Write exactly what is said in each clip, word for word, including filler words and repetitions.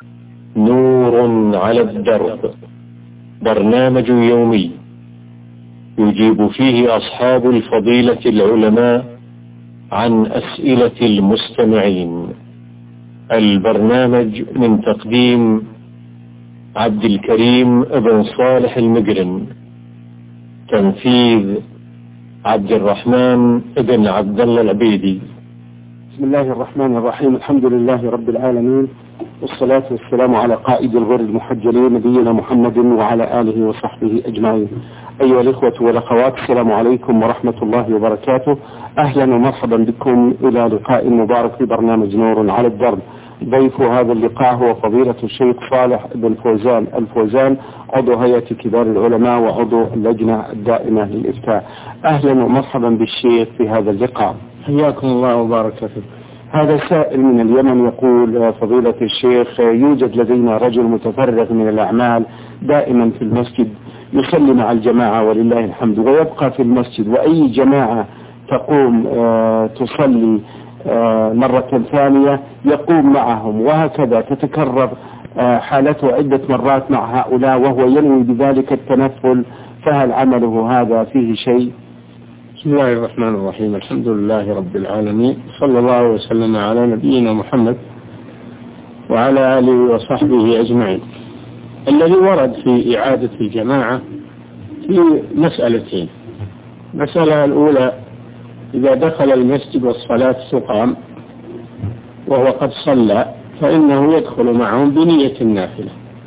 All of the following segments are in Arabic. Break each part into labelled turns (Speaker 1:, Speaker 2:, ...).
Speaker 1: نور على الدرب، برنامج يومي يجيب فيه أصحاب الفضيلة العلماء عن أسئلة المستمعين. البرنامج من تقديم عبد الكريم بن صالح المقرن، تنفيذ عبد الرحمن بن عبد الله العبيدي.
Speaker 2: بسم الله الرحمن الرحيم. الحمد لله رب العالمين، والصلاة والسلام على قائد الغر المحجلين نبينا محمد وعلى آله وصحبه أجمعين. أيها الإخوة والأخوات، السلام عليكم ورحمة الله وبركاته. أهلا ومرحبا بكم إلى لقاء مبارك في برنامج نور على الدرب. ضيف هذا اللقاء هو فضيلة الشيخ صالح بن فوزان الفوزان، عضو هيئة كبار العلماء وعضو اللجنة الدائمة للإفتاء. أهلا ومرحبا بالشيخ في هذا اللقاء.
Speaker 3: حياكم الله وبارك فيكم.
Speaker 2: هذا سائل من اليمن يقول: فضيلة الشيخ، يوجد لدينا رجل متفرغ من الأعمال دائما في المسجد، يصلي مع الجماعة ولله الحمد، ويبقى في المسجد، وأي جماعة تقوم آه تصلي آه مرة ثانية يقوم معهم، وهكذا تتكرر آه حالته عدة مرات مع هؤلاء، وهو ينوي بذلك التنفل، فهل عمله هذا فيه شيء؟
Speaker 3: بسم الله الرحمن الرحيم. الحمد لله رب العالمين، صلى الله وسلم على نبينا محمد وعلى آله وصحبه أجمعين. الذي ورد في إعادة الجماعة في مسألتين. المسألة الأولى: إذا دخل المسجد والصلاة تقام وهو قد صلى فإنه يدخل معهم بنية النافلة،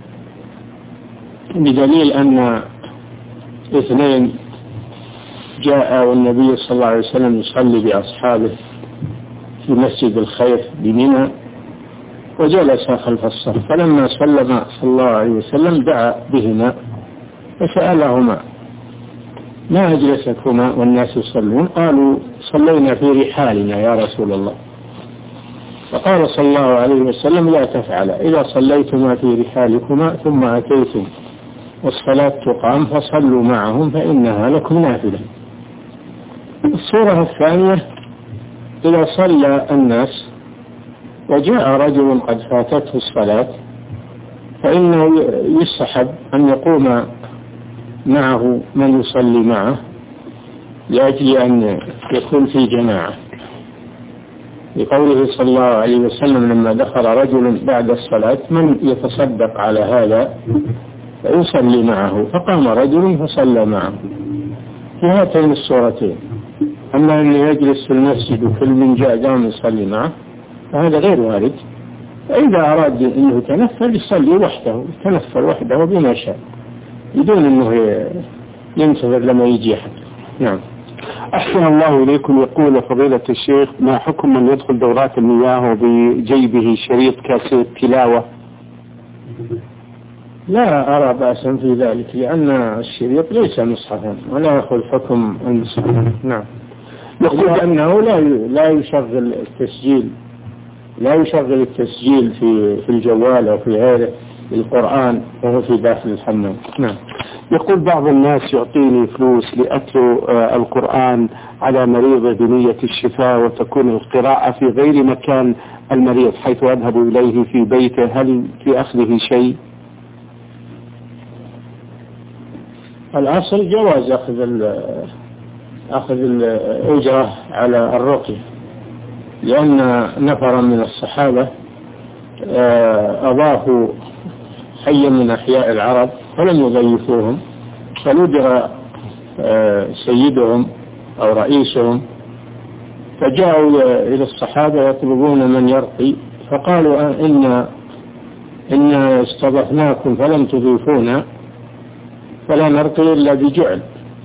Speaker 3: بدليل أن اثنين جاء والنبي صلى الله عليه وسلم يصلي بأصحابه في مسجد الخيف بمنى، وجلس خلف الصف، فلما سلم صلى الله عليه وسلم دعا بهما فسألهما: ما أجلسكما والناس يصلون؟ قالوا: صلينا في رحالنا يا رسول الله. فقال صلى الله عليه وسلم: لا تفعل، إذا صليتما في رحالكما ثم أتيتم والصلاة تقام فصلوا معهم فإنها لكم نافلة. الصورة الثانية: إذا صلى الناس وجاء رجل قد فاتته الصلاة فإنه يستحب أن يقوم معه من يصلي معه لأجل أن يكون في جماعة، لقوله صلى الله عليه وسلم: لما دخل رجل بعد الصلاة من يتصدق على هذا فيصلي معه، فقام رجل فصلى معه في هاتين الصورتين. أما أن يجلس في المسجد وكل من جاء قام يصلي معه فهذا غير وارد. فإذا أراد أنه يتنفل يصلي وحده، يتنفل وحده بما شاء بدون أنه ينتظر لما يجي أحد. نعم.
Speaker 2: أحسن الله إليكم. يقول فضيلة الشيخ: ما حكم من يدخل دورات المياه وبجيبه شريط كاسيت تلاوة؟
Speaker 3: لا أرى بأسا في ذلك، لأن الشريط ليس مصحفا ولا يأخذ حكم المصحف. نعم. يقول أنه لا لا يشغل التسجيل لا يشغل التسجيل في في الجوال أو في غيره للقرآن وهو في داخل الحمام. نعم.
Speaker 2: يقول بعض الناس: يعطيني فلوس لأتلو آه القرآن على مريض بنية الشفاء، وتكون القراءة في غير مكان المريض حيث أذهب إليه في بيته، هل في أخذه شيء؟
Speaker 3: الأصل جواز أخذ أخذ الأجرة على الرقية، لأن نفرا من الصحابة أضافوا حيا من أحياء العرب ولم يضيفوهم، فندر سيدهم أو رئيسهم فجاءوا إلى الصحابة يطلبون من يرقي، فقالوا: إن إن استضفناكم فلم تضيفونا فلا نرقي إلا بجعل.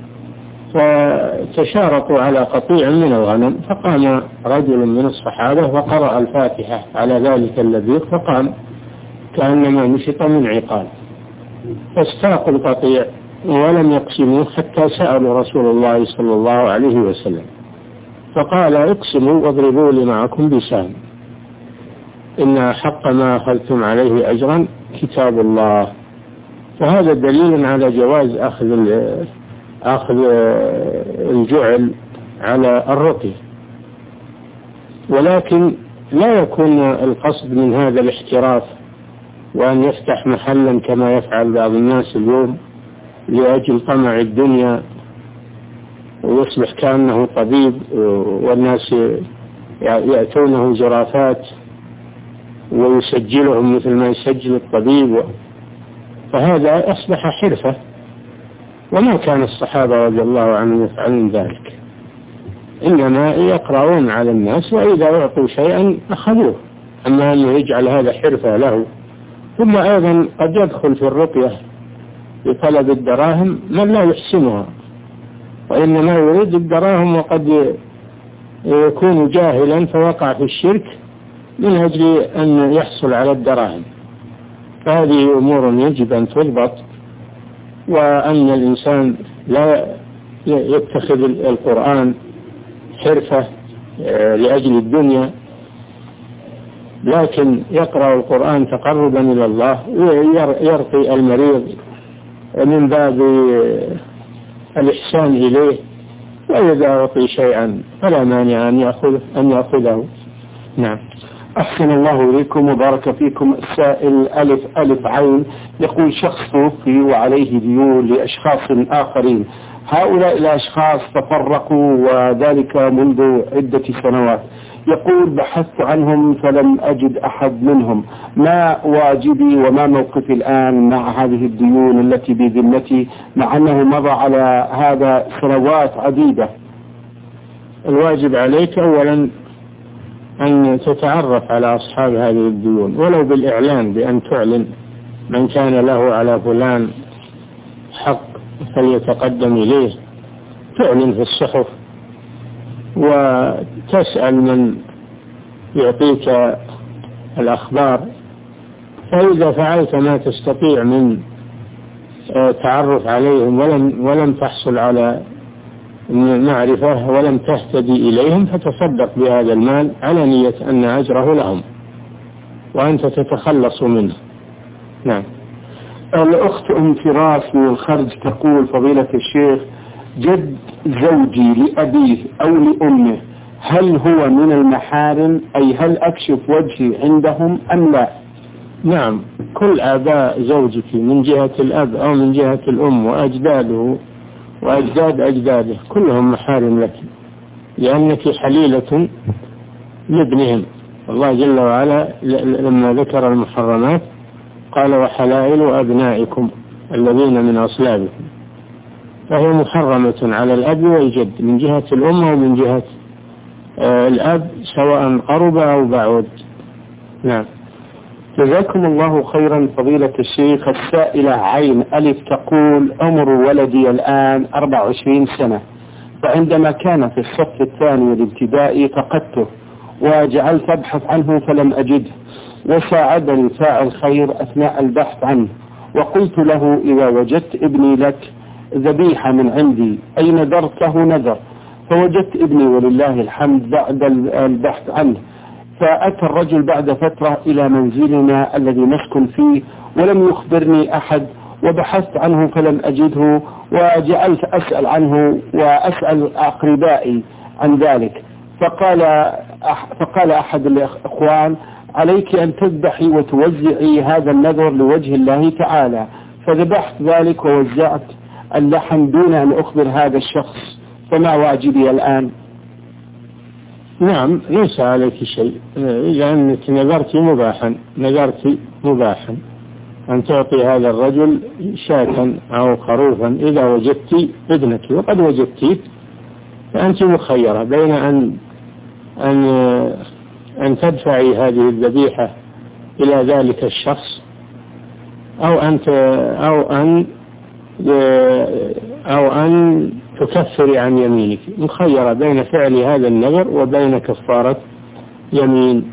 Speaker 3: فتشاركوا على قطيع من الغنم، فقام رجل من الصحابة وقرأ الفاتحة على ذلك اللبيق، فقام كأنما نشط من عقال، فاستاقوا القطيع ولم يقسموه حتى سألوا رسول الله صلى الله عليه وسلم، فقال: اقسموا واضربوا لي معكم بسهم، إن حق ما أخذتم عليه أجرا كتاب الله. فهذا دليل على جواز أخذ أخذ الجعل على الرقي، ولكن لا يكون القصد من هذا الاحتراف وأن يفتح محلا كما يفعل بعض الناس اليوم لأجل طمع الدنيا، ويصبح كأنه طبيب والناس يأتونه زرافات ويسجلهم مثل ما يسجل الطبيب، فهذا أصبح حرفة، وما كان الصحابة رضي الله عنهم يفعلون ذلك، إنما يقرؤون على الناس وإذا أعطوا شيئا أخذوه، أما أنه يجعل هذا حرفة له. ثم أيضا قد يدخل في الرقية بطلب الدراهم من لا يحسنها، وإنما يريد الدراهم وقد يكون جاهلا فوقع في الشرك من أجل أن يحصل على الدراهم. فهذه أمور يجب أن تضبط، وأن الإنسان لا يتخذ القرآن حرفة لأجل الدنيا، لكن يقرأ القرآن تقربا إلى الله ويرقي المريض من باب الإحسان إليه، وإذا أعطي شيئا فلا مانع أن يأخذه أن يأخذه. نعم.
Speaker 2: أحسن الله إليكم وبارك فيكم. السائل ألف ألف عين يقول شخص توفي وعليه ديون لأشخاص آخرين، هؤلاء الأشخاص تفرقوا وذلك منذ عدة سنوات، يقول بحثت عنهم فلم أجد أحد منهم، ما واجبي وما موقفي الآن مع هذه الديون التي بذمتي مع أنه مضى على هذا سنوات عديدة؟
Speaker 3: الواجب عليك أولا أن تتعرف على أصحاب هذه الديون ولو بالإعلان، بأن تعلن من كان له على فلان حق فليتقدم إليه، تعلن في الصحف وتسأل من يعطيك الأخبار، فإذا فعلت ما تستطيع من تعرف عليهم ولم, ولم تحصل على معرفة ولم تهتدي إليهم فتصدق بهذا المال على نية أن أجره لهم وأنت تتخلص منه. نعم.
Speaker 2: الأخت أم فراس من الخرج تقول فضيلة الشيخ جد زوجي لأبيه أو لأمه هل هو من المحارم، أي هل أكشف وجهي عندهم أم لا؟
Speaker 3: نعم، كل آباء زوجك من جهة الأب أو من جهة الأم وأجداده وأجداد أجداده كلهم محارم لك، لأنك حليلة لابنهم. الله جل وعلا لما ذكر المحرمات قال وحلائل أبنائكم الذين من أصلابكم، فهي محرمة على الأب والجد من جهة الأم ومن جهة آه الأب سواء قرب أو بعد. نعم.
Speaker 2: جزاكم الله خيرا فضيلة الشيخ. السائلة عين ألف تقول عمر ولدي الآن أربع وعشرين سنة، فعندما كان في الصف الثاني الابتدائي فقدته وجعلت أبحث عنه فلم أجده، وساعدني فاعل خير أثناء البحث عنه، وقلت له إذا وجدت ابني لك ذبيحة من عندي أي نذرته نذر، فوجدت ابني ولله الحمد بعد البحث عنه. فأتى الرجل بعد فترة إلى منزلنا الذي نسكن فيه ولم يخبرني أحد، وبحثت عنه فلم أجده، وجعلت أسأل عنه وأسأل أقربائي عن ذلك، فقال فقال أحد الأخوان عليك أن تذبحي وتوزعي هذا النذر لوجه الله تعالى، فذبحت ذلك ووزعت اللحم دون أن أخبر هذا الشخص، فما واجبي الآن؟
Speaker 3: نعم، ليس عليك شيء، إذا أنك نذرت مباحا نذرت مباحا أن تعطي هذا الرجل شاة أو خروفا إذا وجدت ابنك، وقد وجدتيه فأنت مخيرة بين أن أن أن تدفعي هذه الذبيحة إلى ذلك الشخص أو أن أو أن أو أن تكفري عن يمينك، مخيرة بين فعل هذا النذر وبين كفارة يمين،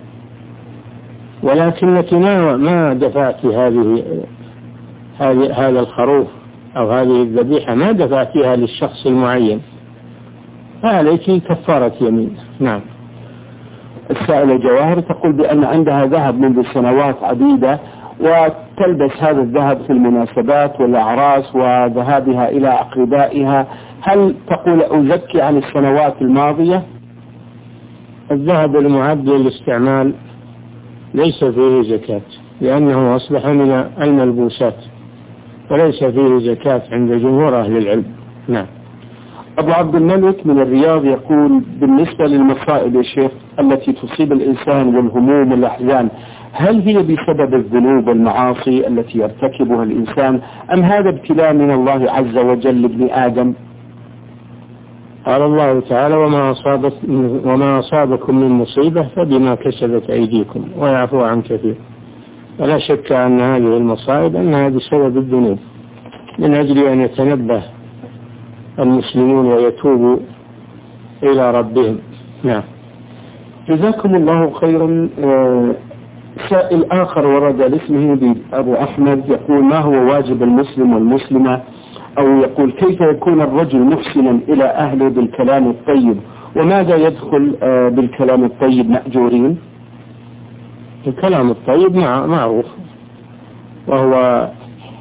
Speaker 3: ولكنك ما ما دفعت هذه هذه هذا الخروف أو هذه الذبيحة ما دفعتها للشخص المعين، فعليك كفارة يمين. نعم.
Speaker 2: السائلة جواهر تقول بأن عندها ذهب منذ سنوات عديدة وتلبس هذا الذهب في المناسبات والأعراس وذهابها إلى أقربائها، هل تقول أزكي عن السنوات الماضية؟
Speaker 3: الذهب المعد للاستعمال ليس فيه زكاة، لأنه أصبح من الملبوسات وليس فيه زكاة عند جمهور أهل العلم. نعم.
Speaker 2: أبو عبد الملك من الرياض يقول: بالنسبة للمصائب يا شيخ التي تصيب الإنسان والهموم والأحزان، هل هي بسبب الذنوب والمعاصي التي يرتكبها الإنسان، أم هذا ابتلاء من الله عز وجل لابن آدم؟
Speaker 3: قال الله تعالى: وما أصابت وما أصابكم من مصيبة فبما كسبت أيديكم ويعفو عن كثير. ولا شك أن هذه المصائب أنها بسبب الذنوب، من أجل أن يتنبه المسلمون ويتوبوا إلى ربهم. نعم.
Speaker 2: جزاكم الله خيرا. سائل آخر ورد لاسمه أبو أحمد يقول: ما هو واجب المسلم والمسلمة، أو يقول كيف يكون الرجل محسنا إلى أهله بالكلام الطيب، وماذا يدخل بالكلام الطيب مأجورين؟
Speaker 3: الكلام الطيب معروف، وهو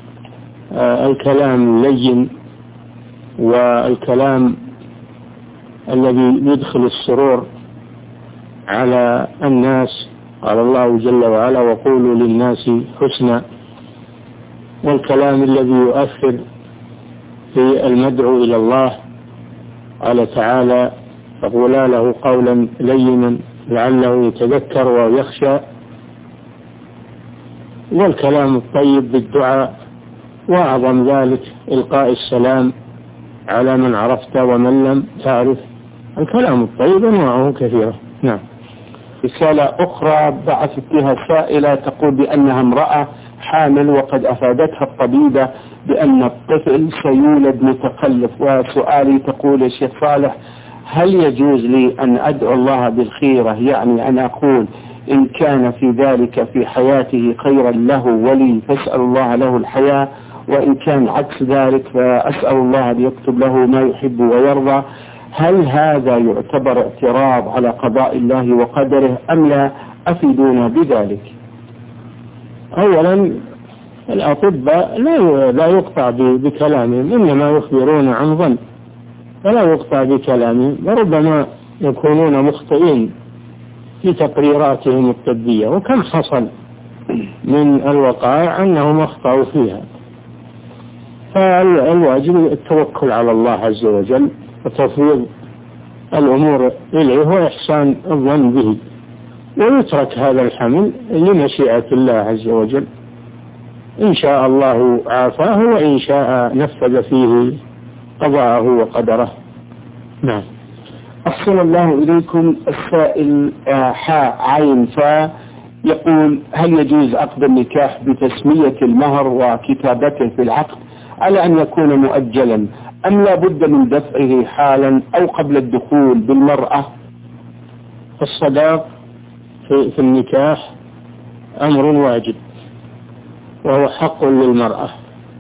Speaker 3: الكلام اللين والكلام الذي يدخل السرور على الناس. قال الله جل وعلا: وقولوا للناس حسنا. والكلام الذي يؤثر في المدعو إلى الله، قال تعالى: فقولا له قولا لينا لعله يتذكر ويخشى. والكلام الطيب بالدعاء، وأعظم ذلك إلقاء السلام على من عرفت ومن لم تعرف. الكلام الطيب أنواعه كثيرة. نعم.
Speaker 2: رسالة أخرى بعثت بها سائلة تقول بأنها امرأة حامل، وقد أفادتها الطبيبة بأن الطفل سيولد متخلف، وسؤالي تقول: يا شيخ صالح، هل يجوز لي أن أدعو الله بالخيرة، يعني أن أقول إن كان في ذلك في حياته خيرا له ولي فاسأل الله له الحياة، وإن كان عكس ذلك فأسأل الله أن يكتب له ما يحب ويرضى؟ هل هذا يعتبر اعتراض على قضاء الله وقدره أم لا؟ أفيدونا بذلك.
Speaker 3: أولا، الأطباء لا لا يقطع بكلامهم، إنما يخبرون عن ظن، فلا يقطع بكلامهم، وربما يكونون مخطئين في تقريراتهم الطبية، وكم حصل من الوقائع أنهم أخطأوا فيها. فالواجب التوكل على الله عز وجل وتفويض الأمور إليه وإحسان الظن به، ويترك هذا الحمل لمشيئة الله عز وجل. إن شاء الله عافاه، وإن شاء نفذ فيه قضاءه وقدره. نعم.
Speaker 2: أحسن الله إليكم. السائل حاء عين فا يقول: هل يجوز عقد النكاح بتسمية المهر وكتابته في العقد على أن يكون مؤجلا، أم لا بد من دفعه حالا أو قبل الدخول بالمرأة؟
Speaker 3: الصداق في, في النكاح أمر واجب، وهو حق للمرأة،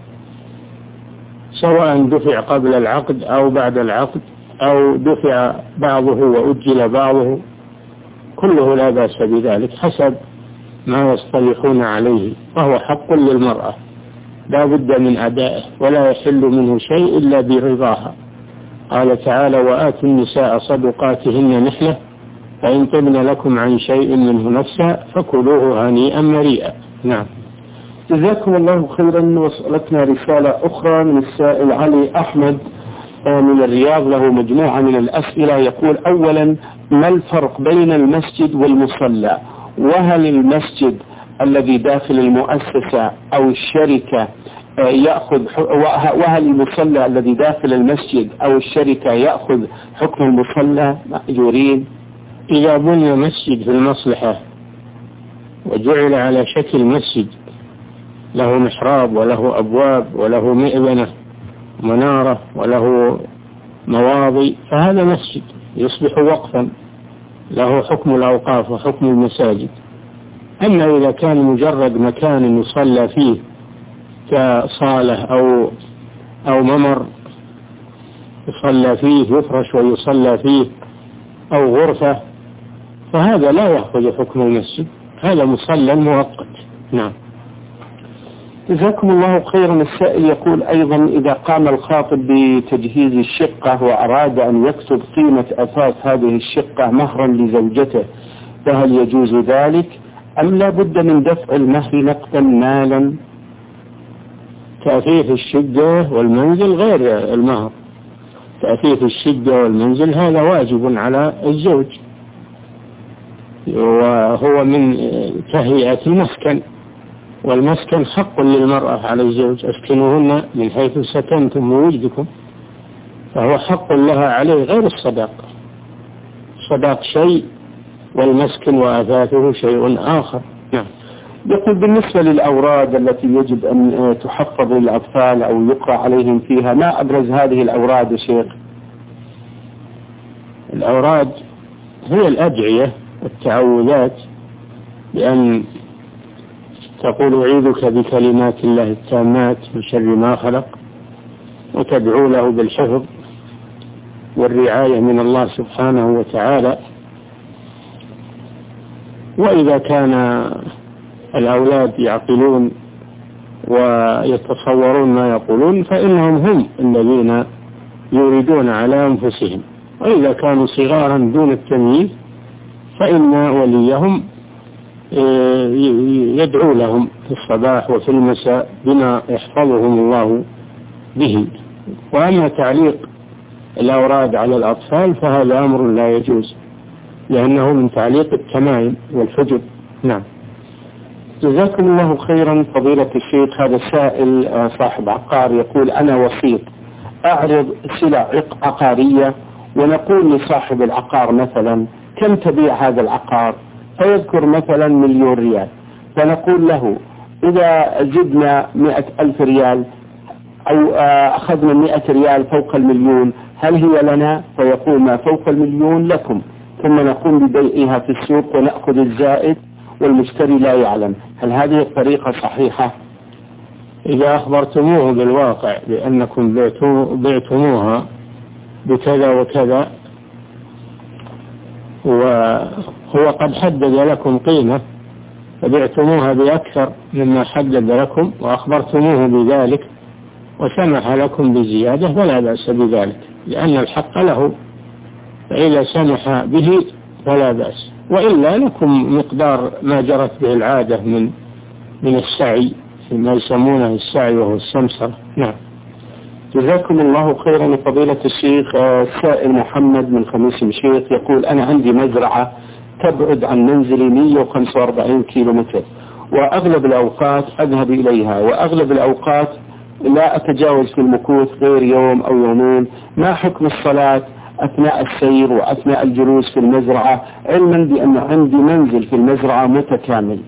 Speaker 3: سواء دفع قبل العقد أو بعد العقد، أو دفع بعضه وأجل بعضه، كله لا بأس بذلك حسب ما يصطلحون عليه، وهو حق للمرأة لا بد من أدائه، ولا يحل منه شيء إلا برضاها. قال تعالى: وآتوا النساء صدقاتهن نحلة فإن طبن لكم عن شيء منه نفسا فكلوه هنيئا مريئا. نعم.
Speaker 2: جزاكم الله خيرا. وصلتنا رسالة أخرى من السائل علي أحمد من الرياض، له مجموعة من الأسئلة. يقول: أولا، ما الفرق بين المسجد والمصلى؟ وهل المسجد الذي داخل المؤسسة أو الشركة يأخذ، وهل المصلى الذي داخل المسجد أو الشركة يأخذ حكم المصلى مأجورين؟
Speaker 3: إذا بني مسجد في المصلحة وجعل على شكل مسجد، له محراب وله أبواب وله مئذنة منارة وله مواضي، فهذا مسجد يصبح وقفا، له حكم الأوقاف وحكم المساجد. أما إذا كان مجرد مكان يصلى فيه كصالة أو أو ممر يصلى فيه، يفرش ويصلى فيه، أو غرفة، فهذا لا يأخذ حكم المسجد، هذا مصلى مؤقت. نعم.
Speaker 2: جزاكم الله خيرا. السائل يقول أيضا: إذا قام الخاطب بتجهيز الشقة وأراد أن يكتب قيمة أثاث هذه الشقة مهرا لزوجته، فهل يجوز ذلك أم لا بد من دفع المهر نقدا مالا؟
Speaker 3: تأثير الشدة والمنزل غير المهر. تأثير الشدة والمنزل هذا واجب على الزوج، وهو من تهيئة المسكن، والمسكن حق للمرأة على الزوج، أسكنوهن من حيث سكنتم ووجدكم، فهو حق لها عليه غير الصداق. الصداق شيء والمسكن وأثاثه شيء آخر.
Speaker 2: نعم. يقول بالنسبة للأوراد التي يجب أن تحفظ للأطفال أو يقرأ عليهم فيها، ما أبرز هذه الأوراد يا شيخ؟
Speaker 3: الأوراد هي الأدعية والتعوذات، بأن تقول أعيذك بكلمات الله التامات من شر ما خلق، وتدعو له بالحفظ والرعاية من الله سبحانه وتعالى. وإذا كان الأولاد يعقلون ويتصورون ما يقولون فإنهم هم الذين يريدون على أنفسهم، وإذا كانوا صغارا دون التمييز فإن وليهم يدعو لهم في الصباح وفي المساء بما يحفظهم الله به. وأما تعليق الأوراد على الأطفال فهذا أمر لا يجوز، لأنه من تعليق التمائم والحجب. نعم.
Speaker 2: جزاكم الله خيرا فضيلة الشيخ. هذا السائل صاحب عقار يقول أنا وسيط أعرض سلع عقارية، ونقول لصاحب العقار مثلا كم تبيع هذا العقار، فيذكر مثلا مليون ريال، فنقول له إذا زدنا مئة ألف ريال أو أخذنا مئة ريال فوق المليون هل هي لنا؟ فيقول ما فوق المليون لكم، ثم نقوم ببيعها في السوق ونأخذ الزائد والمشتري لا يعلم. هل هذه الطريقة صحيحة؟
Speaker 3: إذا أخبرتموه بالواقع بأنكم بعتموها بكذا وكذا وهو قد حدد لكم قيمة فبعتموها بأكثر مما حدد لكم وأخبرتموه بذلك وسمح لكم بزيادة فلا بأس بذلك، لأن الحق له، فإذا سمح به فلا بأس، وإلا لكم مقدار ما جرت به العادة من من السعي فيما يسمونه السعي وهو السمسرة. نعم.
Speaker 2: جزاكم الله خيرا فضيلة الشيخ. السائل محمد من خميس مشيخ يقول أنا عندي مزرعة تبعد عن منزلي مئة وخمسة وأربعين كيلو متر، وأغلب الأوقات أذهب إليها، وأغلب الأوقات لا أتجاوز في المكوث غير يوم أو يومين. ما حكم الصلاة أثناء السير وأثناء الجلوس في المزرعة، علما بأن عندي منزل في المزرعة متكامل؟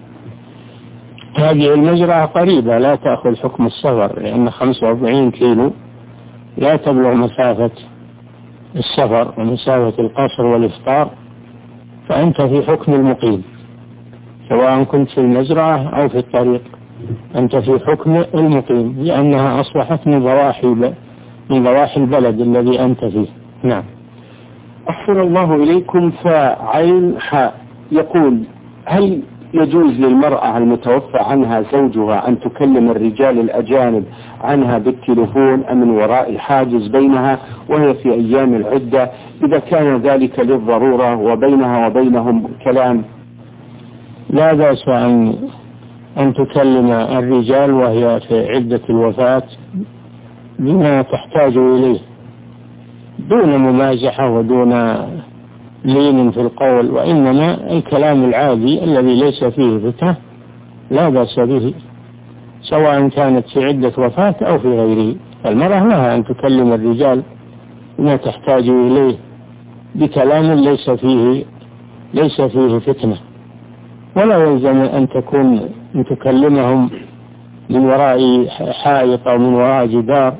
Speaker 3: هذه المزرعة قريبة لا تأخذ حكم السفر، لأن خمسة وأربعين كيلو لا تبلغ مسافة السفر ومسافة القصر والإفطار، فأنت في حكم المقيم سواء كنت في المزرعة أو في الطريق، أنت في حكم المقيم لأنها أصبحت من ضواحي من ضواحي البلد الذي أنت فيه. نعم.
Speaker 2: أحسن الله إليكم. فعين حاء يقول هل يجوز للمرأة المتوفى عنها زوجها أن تكلم الرجال الأجانب عنها بالتليفون أم من وراء حاجز بينها وهي في أيام العدة إذا كان ذلك للضرورة وبينها وبينهم كلام؟
Speaker 3: لا بأس أن أن تكلم الرجال وهي في عدة الوفاة بما تحتاج إليه دون ممازحة ودون لين في القول، وإنما الكلام العادي الذي ليس فيه فتنة لا بأس به، سواء كانت في عدة وفاة أو في غيره. المرأة لها أن تكلم الرجال بما تحتاج إليه بكلام ليس فيه ليس فيه فتنة، ولا يلزم أن تكون أن تكلمهم من وراء حائط أو من وراء جدار،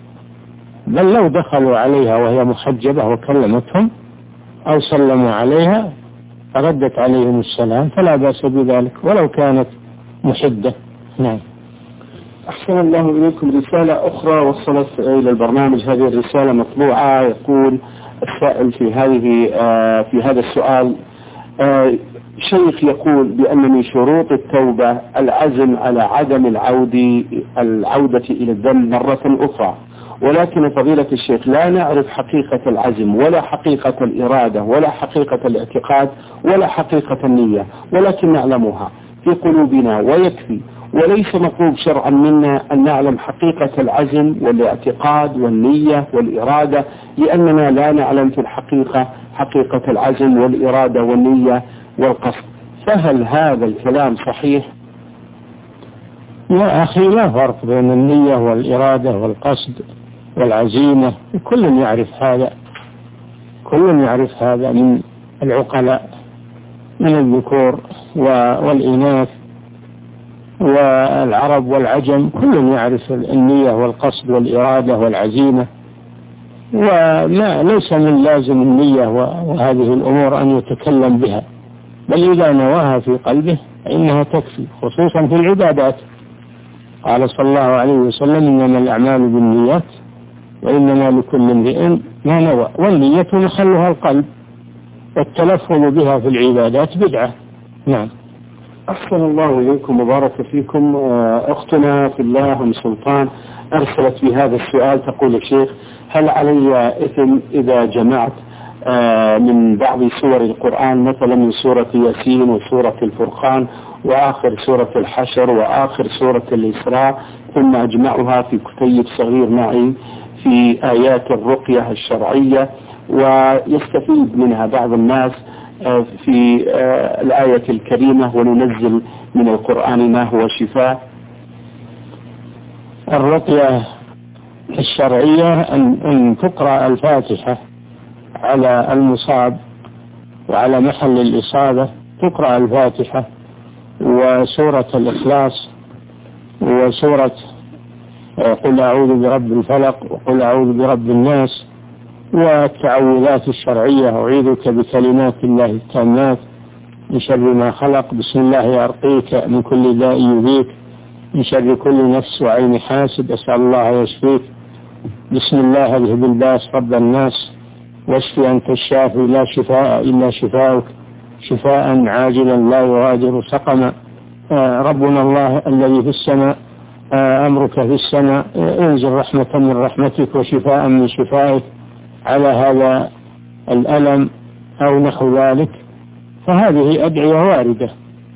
Speaker 3: بل لو دخلوا عليها وهي محجبة وكلمتهم أو سلموا عليها فردت عليهم السلام فلا بأس بذلك ولو كانت محدة. نعم.
Speaker 2: أحسن الله إليكم. رسالة أخرى وصلت إلى البرنامج، هذه الرسالة مطبوعة. يقول السائل في هذه آه في هذا السؤال آه شيخ يقول بأن من شروط التوبة العزم على عدم العودة العودة إلى الذنب مرة أخرى، ولكن فضيلة الشيخ لا نعرف حقيقة العزم ولا حقيقة الإرادة ولا حقيقة الاعتقاد ولا حقيقة النية، ولكن نعلمها. في قلوبنا ويكفي، وليس مطلوب شرعا منا أن نعلم حقيقة العزم والاعتقاد والنية والإرادة، لأننا لا نعلم في الحقيقة حقيقة العزم والإرادة والنية والقصد. فهل هذا الكلام صحيح؟
Speaker 3: يا أخي لا فرق بين النية والإرادة والقصد والعزيمة، كل يعرف هذا، كل يعرف هذا من العقلاء من الذكور والإناث والعرب والعجم، كل يعرف النية والقصد والإرادة والعزيمة، وما ليس من لازم النية وهذه الأمور أن يتكلم بها، بل إذا نواها في قلبه فإنها تكفي، خصوصا في العبادات. قال صلى الله عليه وسلم: إنما الأعمال بالنيات وإنما لكل امرئ ما نوى، والنية محلها القلب، والتلفظ بها في العبادات بدعة. نعم.
Speaker 2: أحسن الله إليكم وبارك فيكم. أختنا في الله أم سلطان أرسلت في هذا السؤال تقول: الشيخ، هل علي إثم إذا جمعت من بعض سور القرآن، مثلا من سورة ياسين وسورة الفرقان وآخر سورة الحشر وآخر سورة الإسراء، ثم أجمعها في كتيب صغير معي في آيات الرقية الشرعية، ويستفيد منها بعض الناس في الآية الكريمة: وننزل من القرآن ما هو شفاء؟
Speaker 3: الرقية الشرعية أن, أن تقرأ الفاتحة على المصاب وعلى محل الإصابة، تقرأ الفاتحة وسورة الإخلاص وسورة قل أعوذ برب الفلق وقل أعوذ برب الناس، والتعوذات الشرعية: أعيذك بكلمات الله التامات من شر ما خلق، بسم الله أرقيك من كل داء يؤذيك، من شر كل نفس وعين حاسد، أسأل الله يشفيك، بسم الله اذهب الباس رب الناس، واشفي أنت الشافي لا شفاء إلا شفاؤك، شفاء عاجلا لا يغادر سقما، ربنا الله الذي في السماء، أمرك في السماء، انزل رحمة من رحمتك وشفاء من شفائك على هذا الألم أو نحو ذلك. فهذه أدعية واردة،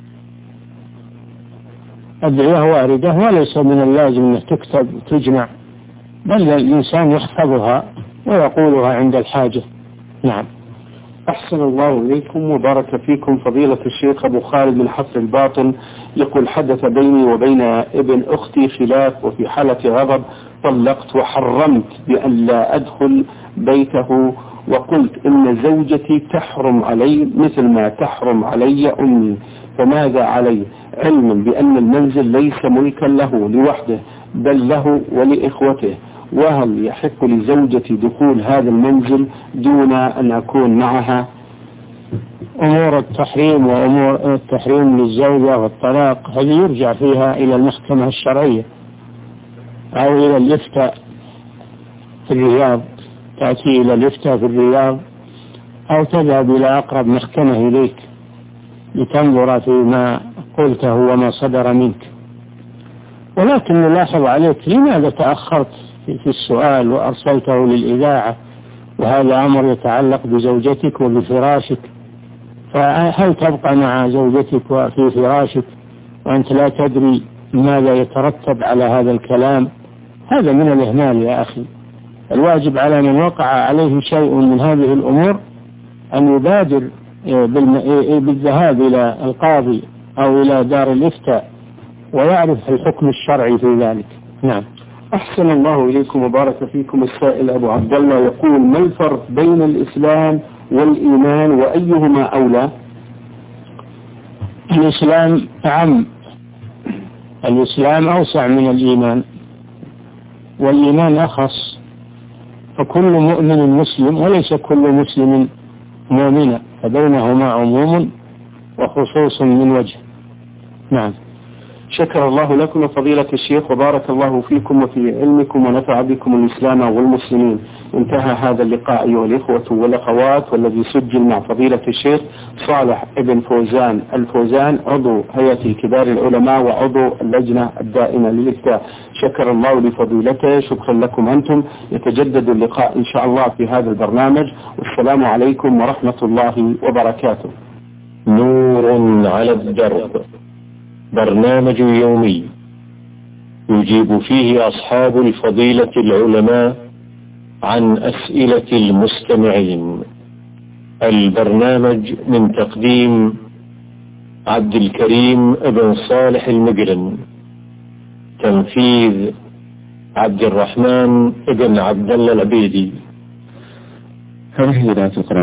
Speaker 3: أدعية واردة، وليس من اللازم أن تكتب تجمع، بل الإنسان يحفظها ويقولها عند الحاجة. نعم.
Speaker 2: أحسن الله إليكم وبارك فيكم. فضيلة الشيخ أبو خالد من حفر الباطن يقول: حدث بيني وبين ابن أختي خلاف، وفي حالة غضب طلقت وحرمت بأن لا أدخل بيته، وقلت إن زوجتي تحرم علي مثل ما تحرم علي أمي، فماذا علي؟ علما بأن المنزل ليس ملكا له لوحده بل له ولإخوته، وهل يحق لزوجتي دخول هذا المنزل دون أن أكون معها؟
Speaker 3: أمور التحريم وأمور التحريم للزوجة والطلاق هذه يرجع فيها إلى المحكمة الشرعية أو إلى الإفتاء في الرياض، تأتي إلى الإفتاء في الرياض أو تذهب إلى أقرب محكمة إليك لتنظر فيما قلته وما صدر منك. ولكن نلاحظ عليك لماذا تأخرت في السؤال وأرسلته للإذاعة، وهذا أمر يتعلق بزوجتك وبفراشك، فهل تبقى مع زوجتك وفي فراشك وأنت لا تدري ماذا يترتب على هذا الكلام؟ هذا من الإهمال يا أخي. الواجب على من وقع عليه شيء من هذه الأمور أن يبادر بالذهاب إلى القاضي أو إلى دار الإفتاء ويعرف الحكم الشرعي في ذلك. نعم.
Speaker 2: أحسن الله إليكم وبارك فيكم. السائل أبو عبد الله يقول: ما الفرق بين الإسلام والإيمان وأيهما أولى؟
Speaker 3: الإسلام أعم، الإسلام أوسع من الإيمان، والإيمان أخص، فكل مؤمن مسلم وليس كل مسلم مؤمنا، فبينهما عموم وخصوص من وجه. نعم.
Speaker 2: شكر الله لكم فضيلة الشيخ وبارك الله فيكم وفي علمكم ونفع بكم الإسلام والمسلمين. انتهى هذا اللقاء أيها الإخوة والأخوات، والذي سجل مع فضيلة الشيخ صالح ابن فوزان الفوزان، عضو هيئة كبار العلماء وعضو اللجنة الدائمة للإفتاء. شكر الله لفضيلته. شكرا لكم أنتم. يتجدد اللقاء إن شاء الله في هذا البرنامج، والسلام عليكم ورحمة الله وبركاته.
Speaker 1: نور على الدرب. برنامج يومي يجيب فيه أصحاب الفضيلة العلماء عن أسئلة المستمعين. البرنامج من تقديم عبد الكريم بن صالح المقرن، تنفيذ عبد الرحمن بن عبد الله العبيدي.
Speaker 2: هذه بداية القرآن.